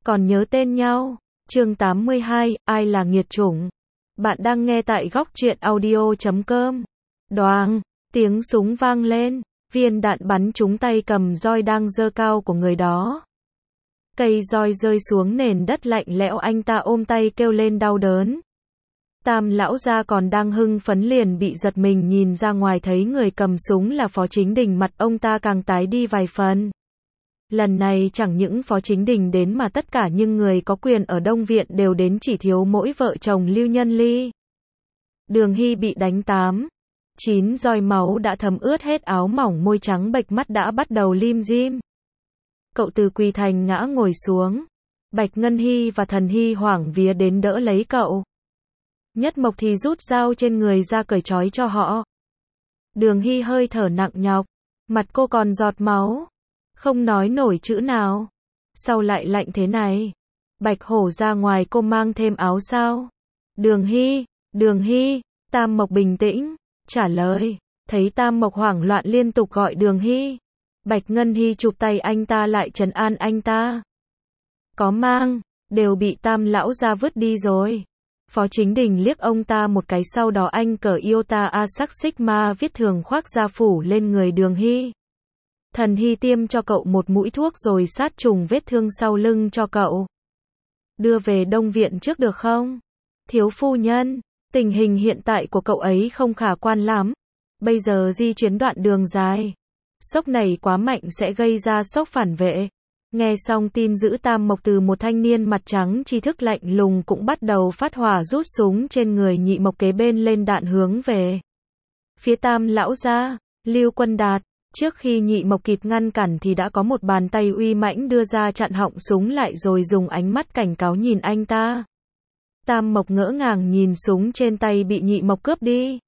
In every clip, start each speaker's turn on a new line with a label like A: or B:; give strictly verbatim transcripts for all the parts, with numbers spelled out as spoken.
A: Còn nhớ tên nhau. Chương tám mươi hai, ai là nghiệt chủng? Bạn đang nghe tại góc truyện audio chấm com. Đoàng, tiếng súng vang lên, viên đạn bắn trúng tay cầm roi đang giơ cao của người đó. Cây roi rơi xuống nền đất lạnh lẽo, anh ta ôm tay kêu lên đau đớn. Tam lão gia còn đang hưng phấn liền bị giật mình, nhìn ra ngoài thấy người cầm súng là Phó Chính Đình, mặt ông ta càng tái đi vài phần. Lần này chẳng những Phó Chính Đình đến mà tất cả những người có quyền ở Đông Viện đều đến, chỉ thiếu mỗi vợ chồng Lưu Nhân Ly. Đường Hy bị đánh tám, chín roi, máu đã thấm ướt hết áo mỏng, môi trắng bệch, mắt đã bắt đầu lim dim. Cậu Từ quỳ thành ngã ngồi xuống. Bạch Ngân Hy và Thần Hy hoảng vía đến đỡ lấy cậu. Nhất Mộc thì rút dao trên người ra cởi trói cho họ. Đường Hy hơi thở nặng nhọc, mặt cô còn giọt máu, không nói nổi chữ nào. Sao lại lạnh thế này? Bạch Hổ ra ngoài, cô mang thêm áo sao? Đường Hy, Đường Hy, Tam Mộc bình tĩnh, trả lời. Thấy Tam Mộc hoảng loạn liên tục gọi Đường Hy. Bạch Ngân Hy chụp tay anh ta lại trấn an anh ta. Có mang, đều bị Tam lão ra vứt đi rồi. Phó Chính Đình liếc ông ta một cái, sau đó anh cởi Iota A sắc Sigma viết thường khoác ra phủ lên người Đường Hy. Thần Hy tiêm cho cậu một mũi thuốc rồi sát trùng vết thương sau lưng cho cậu. Đưa về Đông Viện trước được không? Thiếu phu nhân, tình hình hiện tại của cậu ấy không khả quan lắm. Bây giờ di chuyển đoạn đường dài. Sốc này quá mạnh sẽ gây ra sốc phản vệ. Nghe xong tin dữ, Tam Mộc từ một thanh niên mặt trắng tri thức lạnh lùng cũng bắt đầu phát hỏa, rút súng trên người Nhị Mộc kế bên lên đạn hướng về phía Tam lão gia. Lưu Quân Đạt, trước khi Nhị Mộc kịp ngăn cản thì đã có một bàn tay uy mãnh đưa ra chặn họng súng lại, rồi dùng ánh mắt cảnh cáo nhìn anh ta. Tam Mộc ngỡ ngàng nhìn súng trên tay bị Nhị Mộc cướp đi.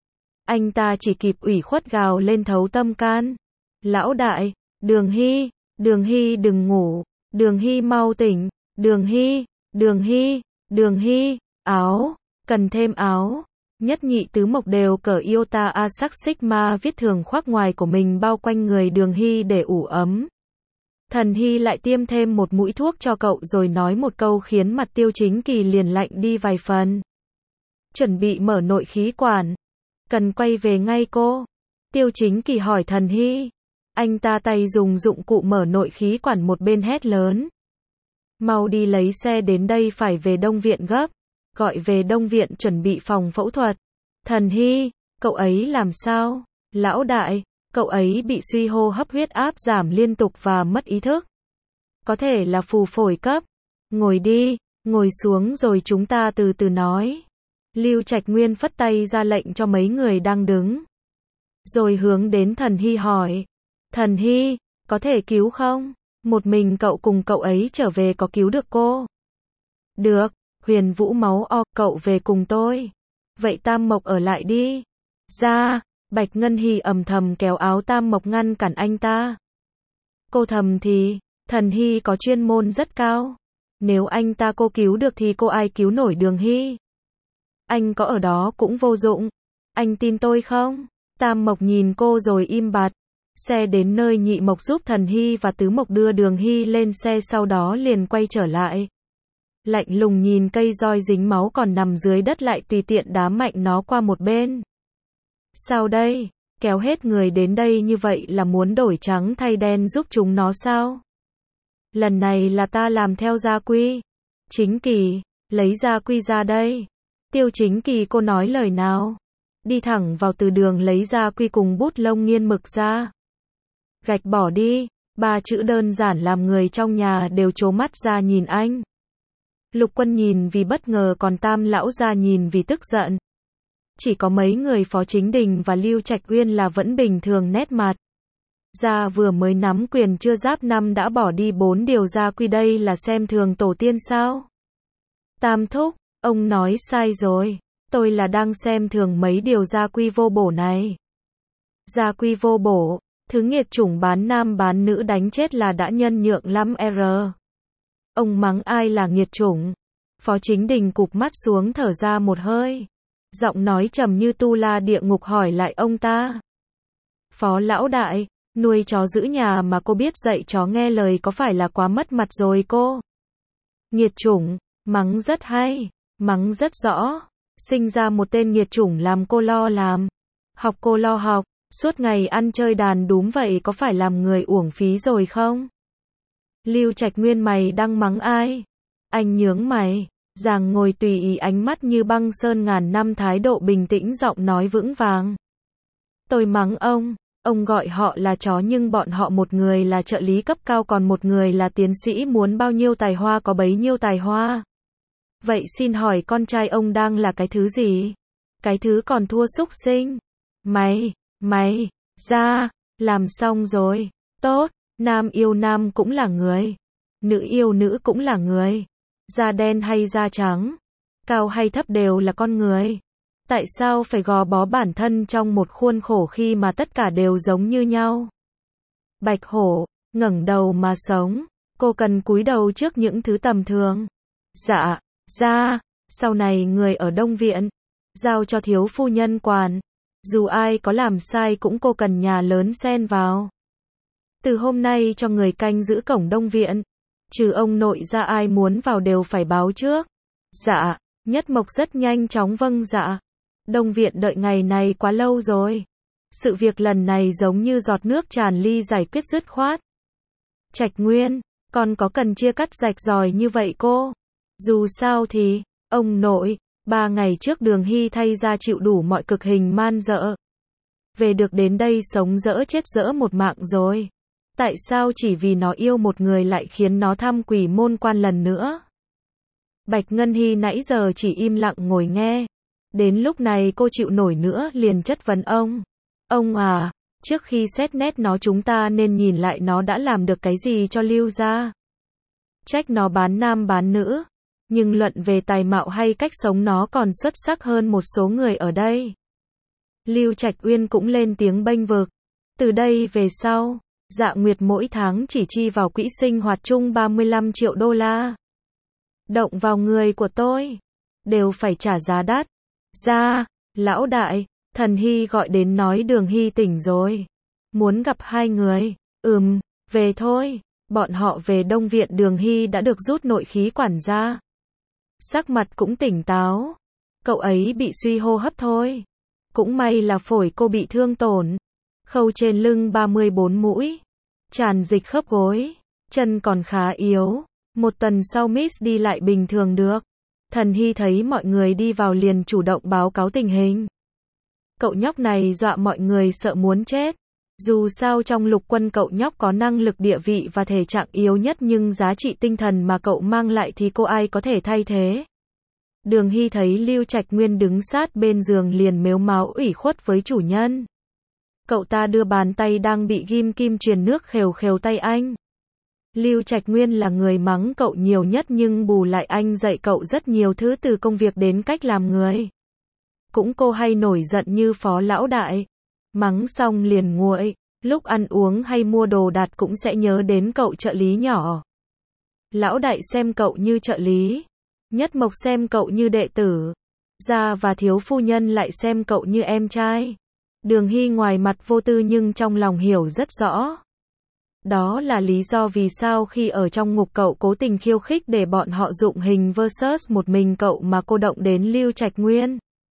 A: Anh ta chỉ kịp ủy khuất gào lên thấu tâm can. Lão đại, Đường Hy, Đường Hy đừng ngủ, Đường Hy mau tỉnh, Đường Hy, Đường Hy, Đường Hy, áo, cần thêm áo. Nhất Nhị Tứ Mộc đều cởi Iota A sắc Sigma viết thường khoác ngoài của mình bao quanh người Đường Hy để ủ ấm. Thần Hy lại tiêm thêm một mũi thuốc cho cậu rồi nói một câu khiến mặt Tiêu Chính Kỳ liền lạnh đi vài phần. Chuẩn bị mở nội khí quản. Cần quay về ngay cô? Tiêu Chính Kỳ hỏi Thần Hy. Anh ta tay dùng dụng cụ mở nội khí quản, một bên hét lớn. Mau đi lấy xe đến đây, phải về Đông Viện gấp. Gọi về Đông Viện chuẩn bị phòng phẫu thuật. Thần Hy, cậu ấy làm sao? Lão đại, cậu ấy bị suy hô hấp, huyết áp giảm liên tục và mất ý thức. Có thể là phù phổi cấp. Ngồi đi, ngồi xuống rồi chúng ta từ từ nói. Lưu Trạch Nguyên phất tay ra lệnh cho mấy người đang đứng. Rồi hướng đến Thần Hy hỏi. Thần Hy, có thể cứu không? Một mình cậu cùng cậu ấy trở về có cứu được cô? Được, Huyền Vũ máu o, cậu về cùng tôi. Vậy Tam Mộc ở lại đi. Ra, Bạch Ngân Hy ầm thầm kéo áo Tam Mộc ngăn cản anh ta. Cô thầm thì, Thần Hy có chuyên môn rất cao. Nếu anh ta cô cứu được thì cô ai cứu nổi Đường Hy? Anh có ở đó cũng vô dụng. Anh tin tôi không? Tam Mộc nhìn cô rồi im bặt. Xe đến nơi, Nhị Mộc giúp Thần Hy và Tứ Mộc đưa Đường Hy lên xe, sau đó liền quay trở lại. Lạnh lùng nhìn cây roi dính máu còn nằm dưới đất, lại tùy tiện đá mạnh nó qua một bên. Sao đây? Kéo hết người đến đây như vậy là muốn đổi trắng thay đen giúp chúng nó sao? Lần này là ta làm theo gia quy. Chính Kỳ, lấy gia quy ra đây. Tiêu Chính Kỳ, cô nói lời nào? Đi thẳng vào từ đường lấy gia quy cùng bút lông nghiên mực ra. Gạch bỏ đi. Ba chữ đơn giản làm người trong nhà đều trố mắt ra nhìn anh. Lục Quân nhìn vì bất ngờ, còn Tam lão gia nhìn vì tức giận. Chỉ có mấy người Phó Chính Đình và Lưu Trạch Uyên là vẫn bình thường nét mặt. Gia vừa mới nắm quyền chưa giáp năm đã bỏ đi bốn điều gia quy, đây là xem thường tổ tiên sao? Tam thúc, ông nói sai rồi. Tôi là đang xem thường mấy điều gia quy vô bổ này. Gia quy vô bổ, thứ nghiệt chủng bán nam bán nữ đánh chết là đã nhân nhượng lắm R. Ông mắng ai là nghiệt chủng? Phó Chính Đình cụp mắt xuống thở ra một hơi. Giọng nói trầm như tu la địa ngục hỏi lại ông ta. Phó lão đại, nuôi chó giữ nhà mà cô biết dạy chó nghe lời có phải là quá mất mặt rồi cô? Nghiệt chủng, mắng rất hay, mắng rất rõ. Sinh ra một tên nghiệt chủng làm cô lo làm, học cô lo học, suốt ngày ăn chơi đàn đúm vậy có phải làm người uổng phí rồi không? Lưu Trạch Nguyên mày đang mắng ai? Anh nhướng mày, Giàng ngồi tùy ý, ánh mắt như băng sơn ngàn năm, thái độ bình tĩnh, giọng nói vững vàng. Tôi mắng ông, ông gọi họ là chó nhưng bọn họ một người là trợ lý cấp cao còn một người là tiến sĩ, muốn bao nhiêu tài hoa có bấy nhiêu tài hoa. Vậy xin hỏi con trai ông đang là cái thứ gì? Cái thứ còn thua súc sinh. Mày, mày, ra, làm xong rồi, tốt, nam yêu nam cũng là người, nữ yêu nữ cũng là người, da đen hay da trắng, cao hay thấp đều là con người. Tại sao phải gò bó bản thân trong một khuôn khổ khi mà tất cả đều giống như nhau? Bạch hổ, ngẩng đầu mà sống, cô cần cúi đầu trước những thứ tầm thường. Dạ, ra, sau này người ở Đông Viện, giao cho thiếu phu nhân quản. Dù ai có làm sai cũng cô cần nhà lớn xen vào. Từ hôm nay cho người canh giữ cổng Đông Viện, trừ ông nội ra ai muốn vào đều phải báo trước. Dạ, Nhất Mộc rất nhanh chóng vâng dạ. Đông Viện đợi ngày này quá lâu rồi. Sự việc lần này giống như giọt nước tràn ly, giải quyết dứt khoát. Trạch Nguyên, con có cần chia cắt rạch ròi như vậy cô? Dù sao thì, ông nội, ba ngày trước Đường Hy thay ra chịu đủ mọi cực hình man dợ. Về được đến đây sống dỡ chết dỡ một mạng rồi. Tại sao chỉ vì nó yêu một người lại khiến nó thăm Quỷ Môn Quan lần nữa? Bạch Ngân Hy nãy giờ chỉ im lặng ngồi nghe. Đến lúc này cô chịu nổi nữa liền chất vấn ông. Ông à, trước khi xét nét nó chúng ta nên nhìn lại nó đã làm được cái gì cho Lưu gia. Trách nó bán nam bán nữ, nhưng luận về tài mạo hay cách sống nó còn xuất sắc hơn một số người ở đây. Lưu Trạch Uyên cũng lên tiếng bênh vực. Từ đây về sau, Dạ Nguyệt mỗi tháng chỉ chi vào quỹ sinh hoạt chung ba mươi lăm triệu đô la. Động vào người của tôi, đều phải trả giá đắt. Ra, lão đại, Thần Hy gọi đến nói Đường Hy tỉnh rồi. Muốn gặp hai người. Ừm, về thôi. Bọn họ về Đông Viện. Đường Hy đã được rút nội khí quản ra. Sắc mặt cũng tỉnh táo. Cậu ấy bị suy hô hấp thôi. Cũng may là phổi cô bị thương tổn. Khâu trên lưng ba mươi bốn mũi. Tràn dịch khớp gối. Chân còn khá yếu. Một tuần sau Miss đi lại bình thường được. Thần Hy thấy mọi người đi vào liền chủ động báo cáo tình hình. Cậu nhóc này dọa mọi người sợ muốn chết. Dù sao trong lục quân cậu nhóc có năng lực, địa vị và thể trạng yếu nhất, nhưng giá trị tinh thần mà cậu mang lại thì cô ai có thể thay thế. Đường Hy thấy Lưu Trạch Nguyên đứng sát bên giường liền mếu máo ủy khuất với chủ nhân. Cậu ta đưa bàn tay đang bị ghim kim truyền nước khều khều tay anh. Lưu Trạch Nguyên là người mắng cậu nhiều nhất nhưng bù lại anh dạy cậu rất nhiều thứ, từ công việc đến cách làm người. Cũng cô hay nổi giận như phó lão đại. Mắng xong liền nguội, lúc ăn uống hay mua đồ đạc cũng sẽ nhớ đến cậu trợ lý nhỏ. Lão đại xem cậu như trợ lý, Nhất Mộc xem cậu như đệ tử, Gia và thiếu phu nhân lại xem cậu như em trai. Đường Hy ngoài mặt vô tư nhưng trong lòng hiểu rất rõ. Đó là lý do vì sao khi ở trong ngục cậu cố tình khiêu khích để bọn họ dụng hình versus một mình cậu mà cô động đến Lưu Trạch Nguyên.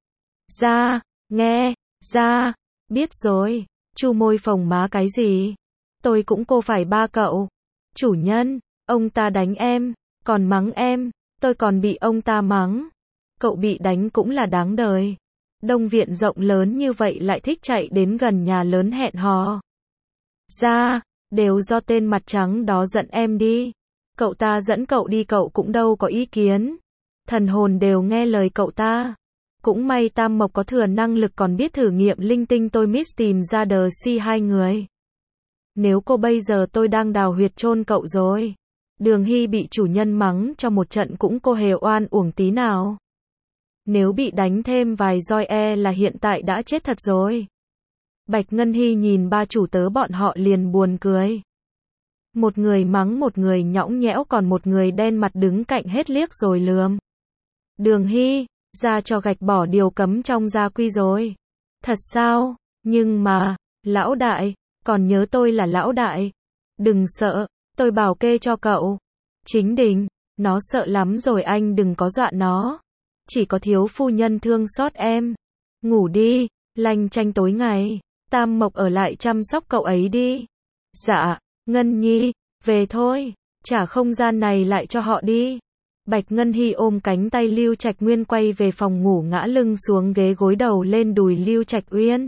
A: Ra, nghe, ra, biết rồi, chu môi phồng má cái gì? Tôi cũng cô phải ba cậu. Chủ nhân, ông ta đánh em, còn mắng em, tôi còn bị ông ta mắng. Cậu bị đánh cũng là đáng đời. Đông Viện rộng lớn như vậy lại thích chạy đến gần nhà lớn hẹn hò. Ra, đều do tên mặt trắng đó dẫn em đi. Cậu ta dẫn cậu đi cậu cũng đâu có ý kiến. Thần hồn đều nghe lời cậu ta. Cũng may Tam Mộc có thừa năng lực còn biết thử nghiệm linh tinh, tôi miss tìm ra đờ si hai người. Nếu cô bây giờ tôi đang đào huyệt chôn cậu rồi. Đường Hy bị chủ nhân mắng cho một trận cũng cô hề oan uổng tí nào. Nếu bị đánh thêm vài roi e là hiện tại đã chết thật rồi. Bạch Ngân Hy nhìn ba chủ tớ bọn họ liền buồn cười. Một người mắng một người nhõng nhẽo, còn một người đen mặt đứng cạnh hết liếc rồi lườm. Đường Hy, ra cho gạch bỏ điều cấm trong gia quy rồi. Thật sao? Nhưng mà, lão đại, còn nhớ tôi là lão đại. Đừng sợ, tôi bảo kê cho cậu. Chính Đình, Nó sợ lắm rồi, anh đừng có dọa nó. Chỉ có thiếu phu nhân thương xót em. Ngủ đi, lanh chanh tối ngày. Tam Mộc ở lại chăm sóc cậu ấy đi. Dạ, Ngân Nhi, về thôi. Trả không gian này lại cho họ đi. Bạch Ngân Hy ôm cánh tay Lưu Trạch Nguyên quay về phòng ngủ, ngã lưng xuống ghế, gối đầu lên đùi Lưu Trạch Uyên.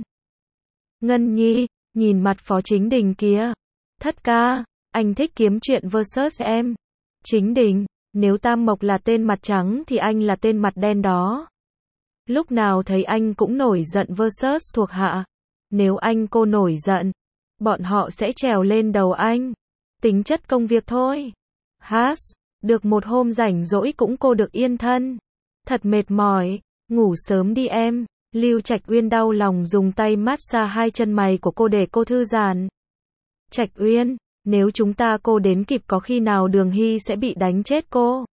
A: Ngân Nhi, nhìn mặt Phó Chính Đình kia. Thất ca, anh thích kiếm chuyện versus em. Chính Đình, nếu Tam Mộc là tên mặt trắng thì anh là tên mặt đen đó. Lúc nào thấy anh cũng nổi giận versus thuộc hạ. Nếu anh cô nổi giận, bọn họ sẽ trèo lên đầu anh. Tính chất công việc thôi. Hát, được một hôm rảnh rỗi cũng cô được yên thân. Thật mệt mỏi, ngủ sớm đi em. Lưu Trạch Uyên đau lòng dùng tay massage hai chân mày của cô để cô thư giãn. Trạch Uyên, nếu chúng ta cô đến kịp có khi nào Đường Hy sẽ bị đánh chết cô?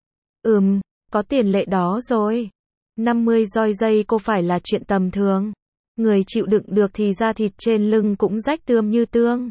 A: Ừm, có tiền lệ đó rồi. năm mươi roi dây cô phải là chuyện tầm thường. Người chịu đựng được thì da thịt trên lưng cũng rách tươm như tương.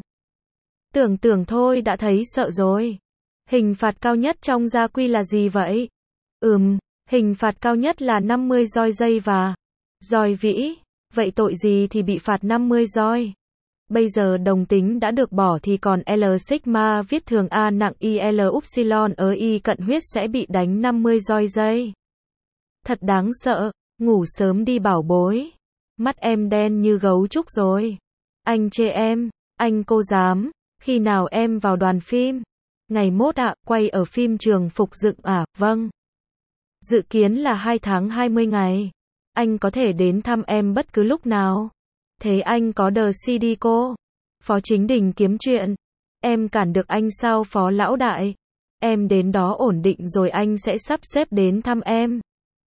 A: Tưởng tưởng thôi đã thấy sợ rồi. Hình phạt cao nhất trong gia quy là gì vậy? Ừm, hình phạt cao nhất là năm mươi roi dây và roi vĩ. Vậy tội gì thì bị phạt năm mươi roi? Bây giờ đồng tính đã được bỏ thì còn L sigma viết thường A nặng I L upsilon ở Y cận huyết sẽ bị đánh năm mươi roi dây. Thật đáng sợ, ngủ sớm đi bảo bối. Mắt em đen như gấu trúc rồi. Anh chê em, anh cô dám, khi nào em vào đoàn phim? Ngày mốt ạ, à, quay ở phim trường phục dựng à, vâng. Dự kiến là hai tháng hai mươi ngày. Anh có thể đến thăm em bất cứ lúc nào. Thế anh có đờ xê đê cô? Phó Chính Đình kiếm chuyện. Em cản được anh sao Phó Lão Đại? Em đến đó ổn định rồi anh sẽ sắp xếp đến thăm em.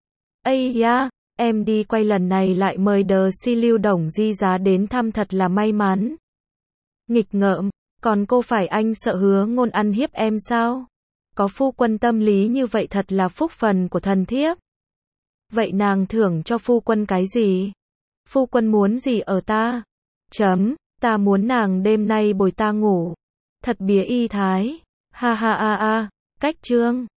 A: Ây da, em đi quay lần này lại mời đờ xê Lưu Đồng Di Giá đến thăm thật là may mắn. Nghịch ngợm, còn cô phải anh sợ Hứa Ngôn ăn hiếp em sao? Có phu quân tâm lý như vậy thật là phúc phần của thần thiếp. Vậy nàng thưởng cho phu quân cái gì? Phu quân muốn gì ở ta? Chấm, ta muốn nàng đêm nay bồi ta ngủ. Thật bía y thái. Ha ha a a, cách chương.